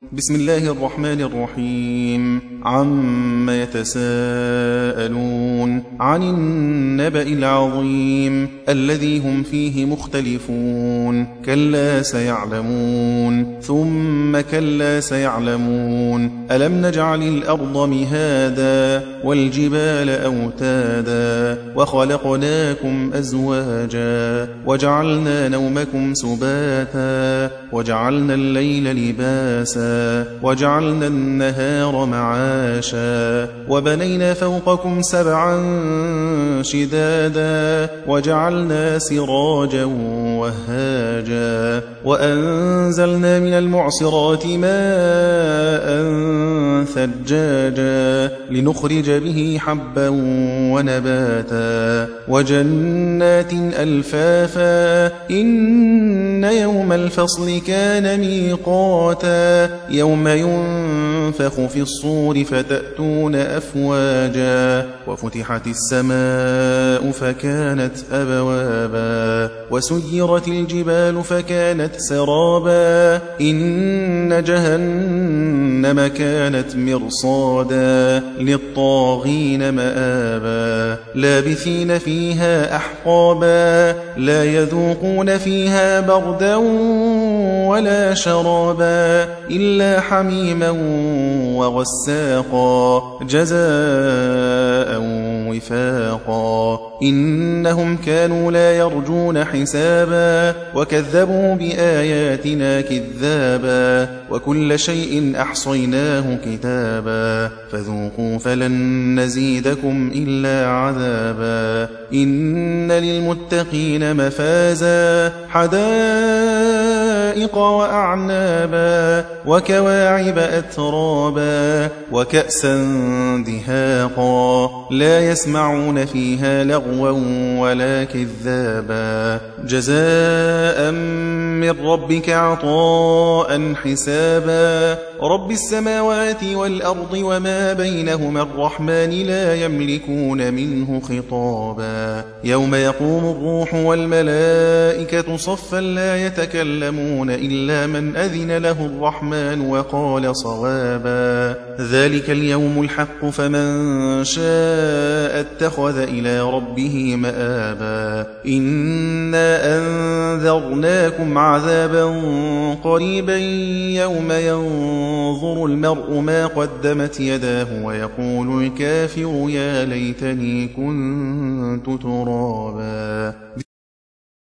بسم الله الرحمن الرحيم. عم يتساءلون عن النبأ العظيم الذي هم فيه مختلفون كلا سيعلمون ثم كلا سيعلمون ألم نجعل الأرض مهادا والجبال أوتادا وخلقناكم أزواجا وجعلنا نومكم سباتا وجعلنا الليل لباسا وجعلنا النهار معاشا وبنينا فوقكم سبعا شدادا وجعلنا سراجا وهاجا وأنزلنا من المعصرات ماء ثجاجا لنخرج به حبا ونباتا وجنات ألفافا إن يوم الفصل كان ميقاتا يوم ينفخ في الصور فتأتون أفواجا وفتحت السماء فكانت أبوابا وسيرت الجبال فكانت سرابا إن جهنم كانت مرصادا للطاغين مآبا لابثين فيها أحقابا لا يذوقون فيها بردا ولا شرابا إلا حميما وغساقا جزاء وفاقا إنهم كانوا لا يرجون حسابا وكذبوا بآياتنا كذابا وكل شيء أحصيناه كتابا فذوقوا فلن نزيدكم إلا عذابا إن للمتقين مفازا حدائق وأعنابا وكواعب أترابا وكأسا دهاقا لا يسمعون فيها لغوا ولا كذابا جزاء من ربك عطاء حسابا رب السماوات والأرض وما بينهما الرحمن لا يملكون منه خطابا يوم يقوم الروح والملائكة صفا لا يتكلمون إلا من أذن له الرحمن وقال صوابا ذلك اليوم الحق فمن شاء اتخذ إلى ربه مآبا إنا أنذرناكم عذابا قريبا يوم ينظر المرء ما قدمت يداه ويقول الكافر يا ليتني كنت ترابا.